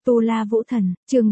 Tu La Vũ Thần, chương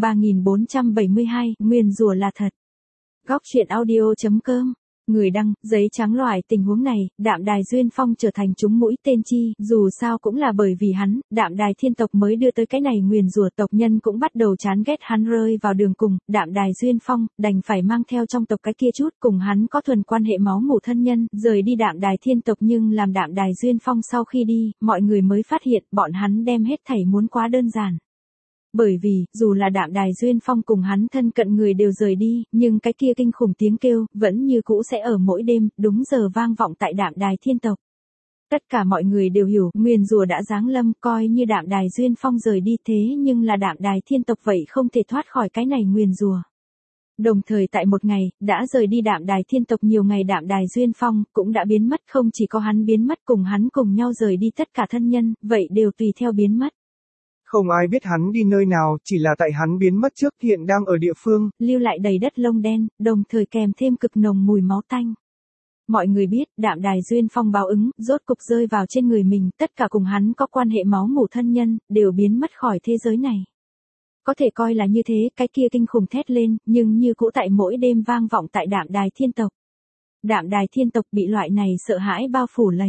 3472, nguyền rủa là thật. Góc truyện audio.com. Người đăng, giấy trắng loại tình huống này, Đạm Đài Duyên Phong trở thành trúng mũi tên chi, dù sao cũng là bởi vì hắn, Đạm Đài thiên tộc mới đưa tới cái này nguyền rủa, tộc nhân cũng bắt đầu chán ghét hắn, rơi vào đường cùng, Đạm Đài Duyên Phong đành phải mang theo trong tộc cái kia chút cùng hắn có thuần quan hệ máu mủ thân nhân, rời đi Đạm Đài thiên tộc, nhưng làm Đạm Đài Duyên Phong sau khi đi, mọi người mới phát hiện bọn hắn đem hết thảy muốn quá đơn giản. Bởi vì, dù là Đạm Đài Duyên Phong cùng hắn thân cận người đều rời đi, nhưng cái kia kinh khủng tiếng kêu, vẫn như cũ sẽ ở mỗi đêm, đúng giờ vang vọng tại Đạm Đài thiên tộc. Tất cả mọi người đều hiểu, nguyền rủa đã giáng lâm, coi như Đạm Đài Duyên Phong rời đi, thế nhưng là Đạm Đài thiên tộc vậy không thể thoát khỏi cái này nguyền rủa. Đồng thời tại một ngày, đã rời đi Đạm Đài thiên tộc nhiều ngày, Đạm Đài Duyên Phong cũng đã biến mất, không chỉ có hắn biến mất, cùng hắn cùng nhau rời đi tất cả thân nhân, vậy đều tùy theo biến mất. Không ai biết hắn đi nơi nào, chỉ là tại hắn biến mất trước, hiện đang ở địa phương, lưu lại đầy đất lông đen, đồng thời kèm thêm cực nồng mùi máu tanh. Mọi người biết, Đạm Đài Duyên Phong báo ứng, rốt cục rơi vào trên người mình, tất cả cùng hắn có quan hệ máu mủ thân nhân, đều biến mất khỏi thế giới này. Có thể coi là như thế, cái kia kinh khủng thét lên, nhưng như cũ tại mỗi đêm vang vọng tại Đạm Đài thiên tộc. Đạm Đài thiên tộc bị loại này sợ hãi bao phủ lấy.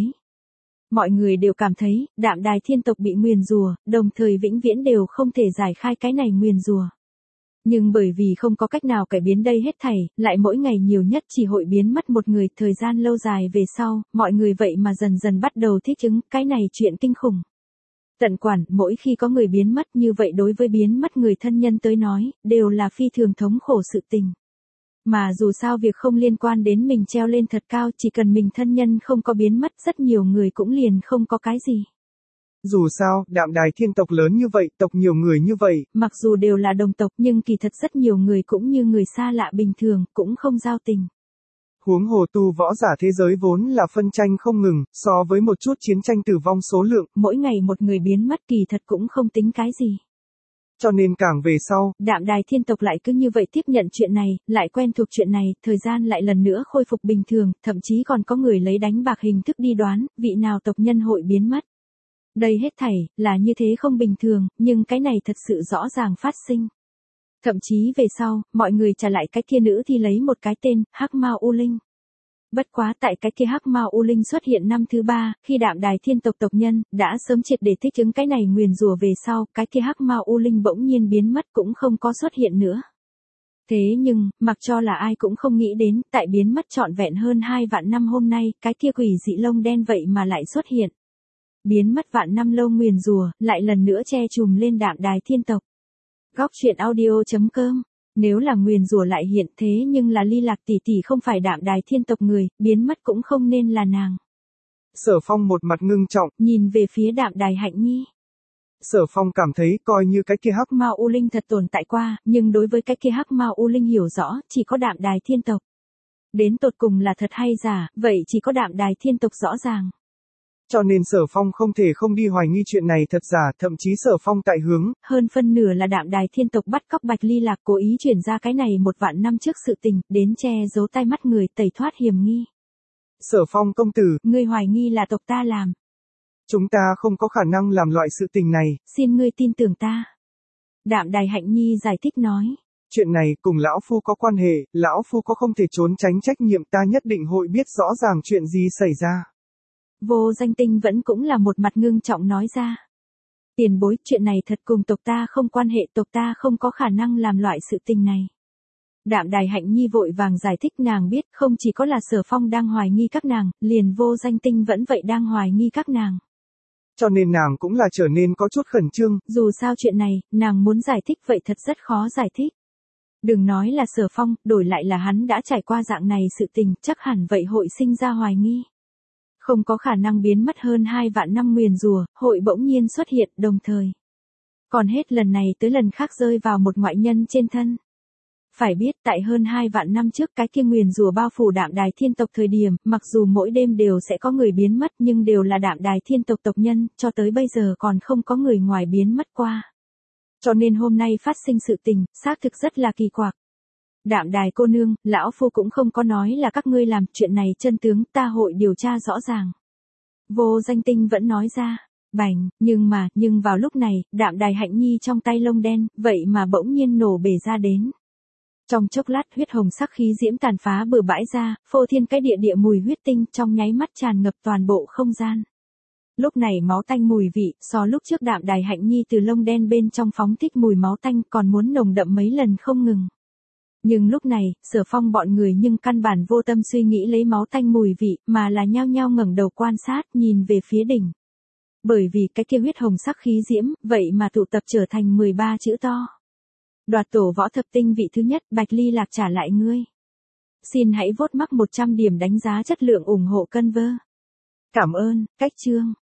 Mọi người đều cảm thấy, Đạm Đài thiên tộc bị nguyền rủa, đồng thời vĩnh viễn đều không thể giải khai cái này nguyền rủa. Nhưng bởi vì không có cách nào cải biến đây hết thảy, lại mỗi ngày nhiều nhất chỉ hội biến mất một người, thời gian lâu dài về sau, mọi người vậy mà dần dần bắt đầu thích ứng, cái này chuyện kinh khủng. Tận quản, mỗi khi có người biến mất như vậy đối với biến mất người thân nhân tới nói, đều là phi thường thống khổ sự tình. Mà dù sao việc không liên quan đến mình treo lên thật cao, chỉ cần mình thân nhân không có biến mất, rất nhiều người cũng liền không có cái gì. Dù sao, Đạm Đài thiên tộc lớn như vậy, tộc nhiều người như vậy. Mặc dù đều là đồng tộc nhưng kỳ thật rất nhiều người cũng như người xa lạ bình thường, cũng không giao tình. Huống hồ tu võ giả thế giới vốn là phân tranh không ngừng, so với một chút chiến tranh tử vong số lượng. Mỗi ngày một người biến mất kỳ thật cũng không tính cái gì. Cho nên càng về sau, Đạm Đài thiên tộc lại cứ như vậy tiếp nhận chuyện này, lại quen thuộc chuyện này, thời gian lại lần nữa khôi phục bình thường, thậm chí còn có người lấy đánh bạc hình thức đi đoán, vị nào tộc nhân hội biến mất. Đây hết thảy, là như thế không bình thường, nhưng cái này thật sự rõ ràng phát sinh. Thậm chí về sau, mọi người trả lại cái kia nữ thì lấy một cái tên, Hắc Mao U Linh. Bất quá tại cái kia Hắc Mao U Linh xuất hiện năm thứ 3, khi Đạm Đài thiên tộc tộc nhân đã sớm triệt để thích ứng cái này nguyền rủa về sau, cái kia Hắc Mao U Linh bỗng nhiên biến mất cũng không có xuất hiện nữa. Thế nhưng, mặc cho là ai cũng không nghĩ đến, tại biến mất trọn vẹn hơn 2 vạn năm hôm nay, cái kia quỷ dị lông đen vậy mà lại xuất hiện. Biến mất vạn năm lâu nguyền rủa, lại lần nữa che trùm lên Đạm Đài thiên tộc. Góc truyện audio.com. Nếu là nguyền rủa lại hiện, thế nhưng là Ly Lạc tỷ tỷ không phải Đạm Đài thiên tộc người, biến mất cũng không nên là nàng. Sở Phong một mặt ngưng trọng, nhìn về phía Đạm Đài Hạnh Nhi. Sở Phong cảm thấy coi như cái kia Hắc Mao U Linh thật tồn tại qua, nhưng đối với cái kia Hắc Mao U Linh hiểu rõ, chỉ có Đạm Đài thiên tộc. Đến tột cùng là thật hay giả, vậy chỉ có Đạm Đài thiên tộc rõ ràng. Cho nên Sở Phong không thể không đi hoài nghi chuyện này thật giả, thậm chí Sở Phong tại hướng. Hơn phân nửa là Đạm Đài thiên tộc bắt cóc Bạch Ly Lạc, cố ý chuyển ra cái này 1 vạn năm trước sự tình, đến che giấu tai mắt người, tẩy thoát hiểm nghi. Sở Phong công tử, ngươi hoài nghi là tộc ta làm. Chúng ta không có khả năng làm loại sự tình này. Xin ngươi tin tưởng ta. Đạm Đài Hạnh Nhi giải thích nói. Chuyện này cùng Lão Phu có quan hệ, Lão Phu có không thể trốn tránh trách nhiệm, ta nhất định hội biết rõ ràng chuyện gì xảy ra. Vô Danh Tinh vẫn cũng là một mặt ngưng trọng nói ra. Tiền bối, chuyện này thật cùng tộc ta không quan hệ, tộc ta không có khả năng làm loại sự tình này. Đạm Đài Hạnh Nhi vội vàng giải thích, nàng biết không chỉ có là Sở Phong đang hoài nghi các nàng, liền Vô Danh Tinh vẫn vậy đang hoài nghi các nàng. Cho nên nàng cũng là trở nên có chút khẩn trương. Dù sao chuyện này, nàng muốn giải thích vậy thật rất khó giải thích. Đừng nói là Sở Phong, đổi lại là hắn đã trải qua dạng này sự tình, chắc hẳn vậy hội sinh ra hoài nghi. Không có khả năng biến mất hơn 2 vạn năm nguyền rủa, hội bỗng nhiên xuất hiện, đồng thời. Còn hết lần này tới lần khác rơi vào một ngoại nhân trên thân. Phải biết tại hơn 2 vạn năm trước cái kia nguyền rủa bao phủ Đạm Đài thiên tộc thời điểm, mặc dù mỗi đêm đều sẽ có người biến mất nhưng đều là Đạm Đài thiên tộc tộc nhân, cho tới bây giờ còn không có người ngoài biến mất qua. Cho nên hôm nay phát sinh sự tình, xác thực rất là kỳ quặc. Đạm Đài cô nương, Lão Phu cũng không có nói là các ngươi làm, chuyện này chân tướng ta hội điều tra rõ ràng. Vô Danh Tinh vẫn nói ra. bành, nhưng vào lúc này, Đạm Đài Hạnh Nhi trong tay lông đen, vậy mà bỗng nhiên nổ bể ra đến. Trong chốc lát huyết hồng sắc khí diễm tàn phá bừa bãi ra, phô thiên cái địa mùi huyết tinh trong nháy mắt tràn ngập toàn bộ không gian. Lúc này máu tanh mùi vị, so lúc trước Đạm Đài Hạnh Nhi từ lông đen bên trong phóng thích mùi máu tanh còn muốn nồng đậm mấy lần không ngừng. Nhưng lúc này, Sở Phong bọn người nhưng căn bản vô tâm suy nghĩ lấy máu tanh mùi vị, mà là nhao nhao ngẩng đầu quan sát, nhìn về phía đỉnh. Bởi vì cái kia huyết hồng sắc khí diễm, vậy mà tụ tập trở thành 13 chữ to. Đoạt tổ võ thập tinh vị thứ nhất, Bạch Ly Lạc trả lại ngươi. Xin hãy vote mắc 100 điểm đánh giá chất lượng ủng hộ Conver. Cảm ơn, cách chương.